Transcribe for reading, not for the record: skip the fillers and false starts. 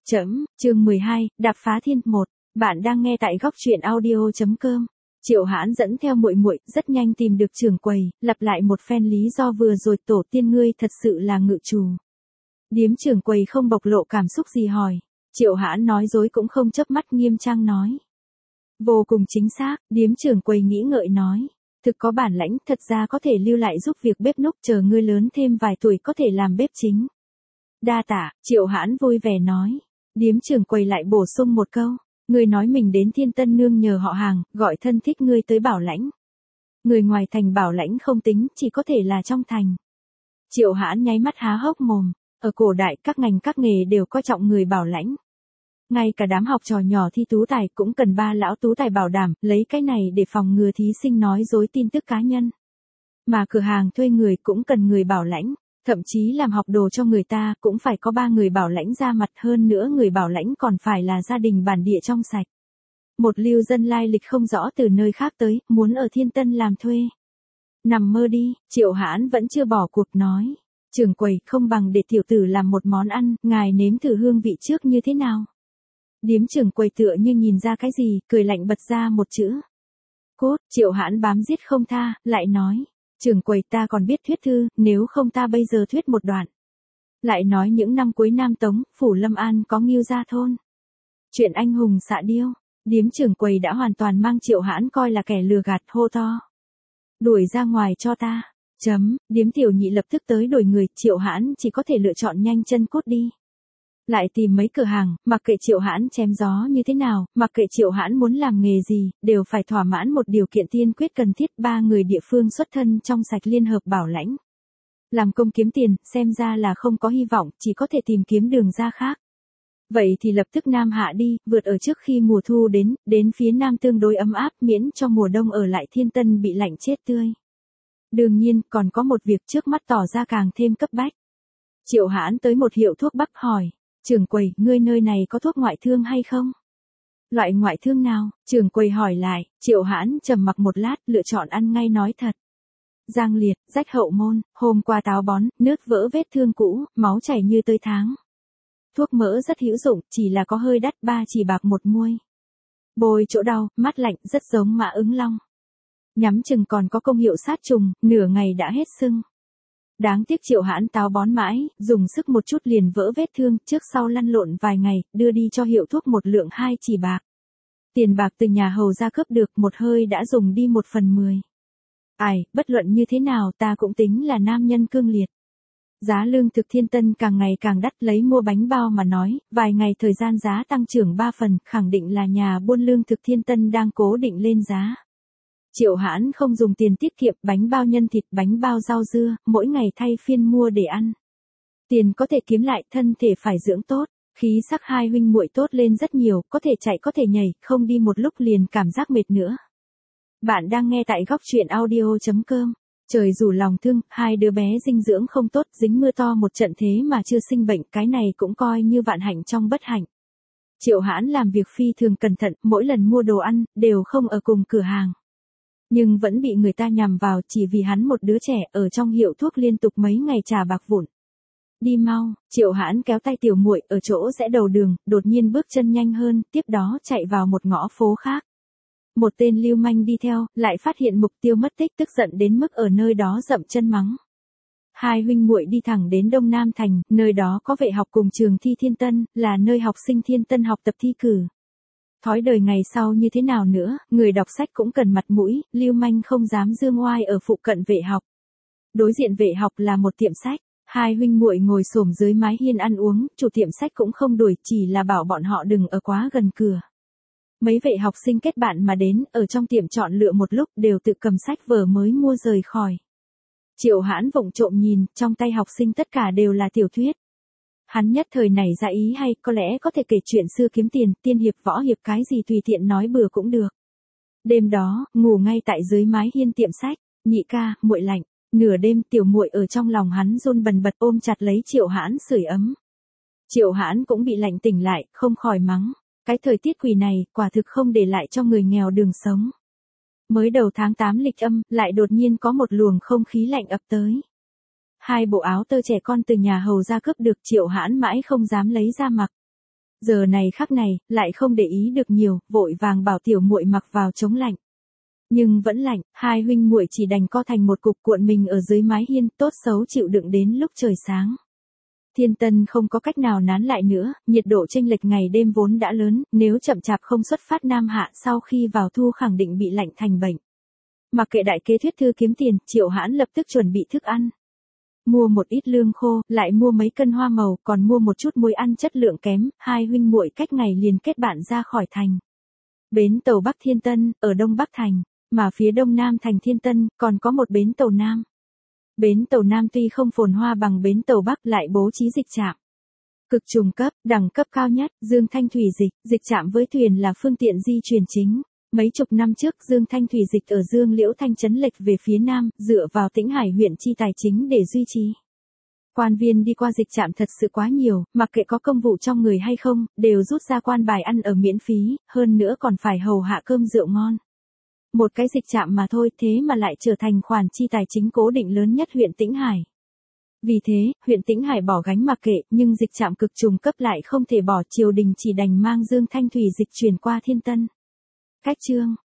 Chương 12, đạp phá thiên 1. Bạn đang nghe tại góc truyện audio.com. Triệu Hãn dẫn theo muội muội, rất nhanh tìm được trưởng quầy, lặp lại một phen lý do vừa rồi, tổ tiên ngươi thật sự là ngự chủ. Điếm trưởng quầy không bộc lộ cảm xúc gì hỏi. Triệu Hãn nói dối cũng không chớp mắt, nghiêm trang nói. Vô cùng chính xác, điếm trưởng quầy nghĩ ngợi nói. Thực có bản lãnh, thật ra có thể lưu lại giúp việc bếp núc, chờ ngươi lớn thêm vài tuổi có thể làm bếp chính. Đa tạ, Triệu Hãn vui vẻ nói. Điếm trưởng quầy lại bổ sung một câu. Ngươi nói mình đến Thiên Tân Nương nhờ họ hàng, gọi thân thích ngươi tới Bảo Lãnh. Người ngoài thành Bảo Lãnh không tính, chỉ có thể là trong thành. Triệu Hãn nháy mắt há hốc mồm. Ở cổ đại các ngành các nghề đều coi trọng người Bảo Lãnh. Ngay cả đám học trò nhỏ thi tú tài cũng cần ba lão tú tài bảo đảm, lấy cái này để phòng ngừa thí sinh nói dối tin tức cá nhân. Mà cửa hàng thuê người cũng cần người Bảo Lãnh. Thậm chí làm học đồ cho người ta cũng phải có 3 người bảo lãnh ra mặt, hơn nữa người bảo lãnh còn phải là gia đình bản địa trong sạch. Một lưu dân lai lịch không rõ từ nơi khác tới, muốn ở Thiên Tân làm thuê. Nằm mơ đi, Triệu Hãn vẫn chưa bỏ cuộc nói. Trưởng quầy, không bằng để tiểu tử làm một món ăn, ngài nếm thử hương vị trước như thế nào. Điếm trưởng quầy tựa như nhìn ra cái gì, cười lạnh bật ra một chữ. Cốt, Triệu Hãn bám giết không tha, lại nói. Trưởng quầy, ta còn biết thuyết thư, nếu không ta bây giờ thuyết một đoạn. Lại nói những năm cuối Nam Tống, phủ Lâm An có Ngưu Gia thôn. Chuyện anh hùng xạ điêu, điếm trưởng quầy đã hoàn toàn mang Triệu Hãn coi là kẻ lừa gạt, hô to. Đuổi ra ngoài cho ta. Điếm tiểu nhị lập tức tới đuổi người, Triệu Hãn chỉ có thể lựa chọn nhanh chân cút đi. Lại tìm mấy cửa hàng, mặc kệ Triệu Hãn chém gió như thế nào, mặc kệ Triệu Hãn muốn làm nghề gì, đều phải thỏa mãn một điều kiện tiên quyết cần thiết, 3 người địa phương xuất thân trong sạch liên hợp Bảo Lãnh. Làm công kiếm tiền, xem ra là không có hy vọng, chỉ có thể tìm kiếm đường ra khác. Vậy thì lập tức Nam hạ đi, vượt ở trước khi mùa thu đến phía Nam tương đối ấm áp, miễn cho mùa đông ở lại Thiên Tân bị lạnh chết tươi. Đương nhiên, còn có một việc trước mắt tỏ ra càng thêm cấp bách. Triệu Hãn tới một hiệu thuốc bắc hỏi. Trưởng quầy, ngươi nơi này có thuốc ngoại thương hay không? Loại ngoại thương nào? Trưởng quầy hỏi lại. Triệu Hãn trầm mặc một lát, lựa chọn ăn ngay nói thật. Giang liệt, rách hậu môn, hôm qua táo bón, nứt vỡ vết thương cũ, máu chảy như tơi tháng. Thuốc mỡ rất hữu dụng, chỉ là có hơi đắt, 3 chỉ bạc 1 muôi. Bôi chỗ đau, mát lạnh, rất giống Mã Ứng Long. Nhắm chừng còn có công hiệu sát trùng, nửa ngày đã hết sưng. Đáng tiếc Triệu Hãn táo bón mãi, dùng sức một chút liền vỡ vết thương, trước sau lăn lộn vài ngày, đưa đi cho hiệu thuốc một lượng 2 chỉ bạc. Tiền bạc từ nhà hầu ra cướp được, một hơi đã dùng đi 1/10. Ai, bất luận như thế nào ta cũng tính là nam nhân cương liệt. Giá lương thực Thiên Tân càng ngày càng đắt, lấy mua bánh bao mà nói, vài ngày thời gian giá tăng trưởng 3 phần, khẳng định là nhà buôn lương thực Thiên Tân đang cố định lên giá. Triệu Hãn không dùng tiền tiết kiệm, bánh bao nhân thịt, bánh bao rau dưa, mỗi ngày thay phiên mua để ăn. Tiền có thể kiếm lại, thân thể phải dưỡng tốt, khí sắc hai huynh muội tốt lên rất nhiều, có thể chạy có thể nhảy, không đi một lúc liền cảm giác mệt nữa. Bạn đang nghe tại góc truyện audio.com. Trời rủ lòng thương, 2 đứa bé dinh dưỡng không tốt, dính mưa to một trận thế mà chưa sinh bệnh, cái này cũng coi như vạn hạnh trong bất hạnh. Triệu Hãn làm việc phi thường cẩn thận, mỗi lần mua đồ ăn, đều không ở cùng cửa hàng. Nhưng vẫn bị người ta nhằm vào chỉ vì hắn một đứa trẻ ở trong hiệu thuốc liên tục mấy ngày trả bạc vụn. Đi mau, Triệu Hãn kéo tay tiểu muội ở chỗ rẽ đầu đường, đột nhiên bước chân nhanh hơn, tiếp đó chạy vào một ngõ phố khác. Một tên lưu manh đi theo, lại phát hiện mục tiêu mất tích, tức giận đến mức ở nơi đó dậm chân mắng. Hai huynh muội đi thẳng đến Đông Nam Thành, nơi đó có vệ học cùng trường thi Thiên Tân, là nơi học sinh Thiên Tân học tập thi cử. Thói đời ngày sau như thế nào nữa, người đọc sách cũng cần mặt mũi, lưu manh không dám dương oai ở phụ cận vệ học. Đối diện vệ học là một tiệm sách, hai huynh muội ngồi xổm dưới mái hiên ăn uống, chủ tiệm sách cũng không đuổi, chỉ là bảo bọn họ đừng ở quá gần cửa. Mấy vệ học sinh kết bạn mà đến, ở trong tiệm chọn lựa một lúc đều tự cầm sách vở mới mua rời khỏi. Triệu Hãn vụng trộm nhìn, trong tay học sinh tất cả đều là tiểu thuyết. Hắn nhất thời nảy ra ý hay, có lẽ có thể kể chuyện xưa kiếm tiền, tiên hiệp võ hiệp cái gì tùy tiện nói bừa cũng được. Đêm đó, ngủ ngay tại dưới mái hiên tiệm sách, nhị ca, muội lạnh, nửa đêm tiểu muội ở trong lòng hắn run bần bật ôm chặt lấy Triệu Hãn sưởi ấm. Triệu Hãn cũng bị lạnh tỉnh lại, không khỏi mắng, cái thời tiết quỷ này, quả thực không để lại cho người nghèo đường sống. Mới đầu tháng 8 lịch âm, lại đột nhiên có một luồng không khí lạnh ập tới. 2 bộ áo tơ trẻ con từ nhà hầu ra cướp được, Triệu Hãn mãi không dám lấy ra mặc. Giờ này khắc này, lại không để ý được nhiều, vội vàng bảo tiểu muội mặc vào chống lạnh. Nhưng vẫn lạnh, hai huynh muội chỉ đành co thành một cục cuộn mình ở dưới mái hiên, tốt xấu chịu đựng đến lúc trời sáng. Thiên Tân không có cách nào nán lại nữa, nhiệt độ chênh lệch ngày đêm vốn đã lớn, nếu chậm chạp không xuất phát Nam Hạ sau khi vào thu khẳng định bị lạnh thành bệnh. Mặc kệ đại kế thuyết thư kiếm tiền, Triệu Hãn lập tức chuẩn bị thức ăn. Mua một ít lương khô, lại mua mấy cân hoa màu, còn mua một chút muối ăn chất lượng kém, hai huynh muội cách ngày liền kết bạn ra khỏi thành. Bến tàu Bắc Thiên Tân, ở đông Bắc thành, mà phía đông nam thành Thiên Tân, còn có một bến tàu Nam. Bến tàu Nam tuy không phồn hoa bằng bến tàu Bắc lại bố trí dịch trạm. Cực trùng cấp, đẳng cấp cao nhất, Dương Thanh thủy dịch trạm với thuyền là phương tiện di chuyển chính. Mấy chục năm trước Dương Thanh thủy dịch ở Dương Liễu Thanh trấn lệch về phía Nam, dựa vào Tĩnh Hải huyện chi tài chính để duy trì. Quan viên đi qua dịch trạm thật sự quá nhiều, mặc kệ có công vụ trong người hay không, đều rút ra quan bài ăn ở miễn phí, hơn nữa còn phải hầu hạ cơm rượu ngon. Một cái dịch trạm mà thôi, thế mà lại trở thành khoản chi tài chính cố định lớn nhất huyện Tĩnh Hải. Vì thế, huyện Tĩnh Hải bỏ gánh mặc kệ, nhưng dịch trạm cực trùng cấp lại không thể bỏ, triều đình chỉ đành mang Dương Thanh thủy dịch chuyển qua Thiên Tân. Cách chương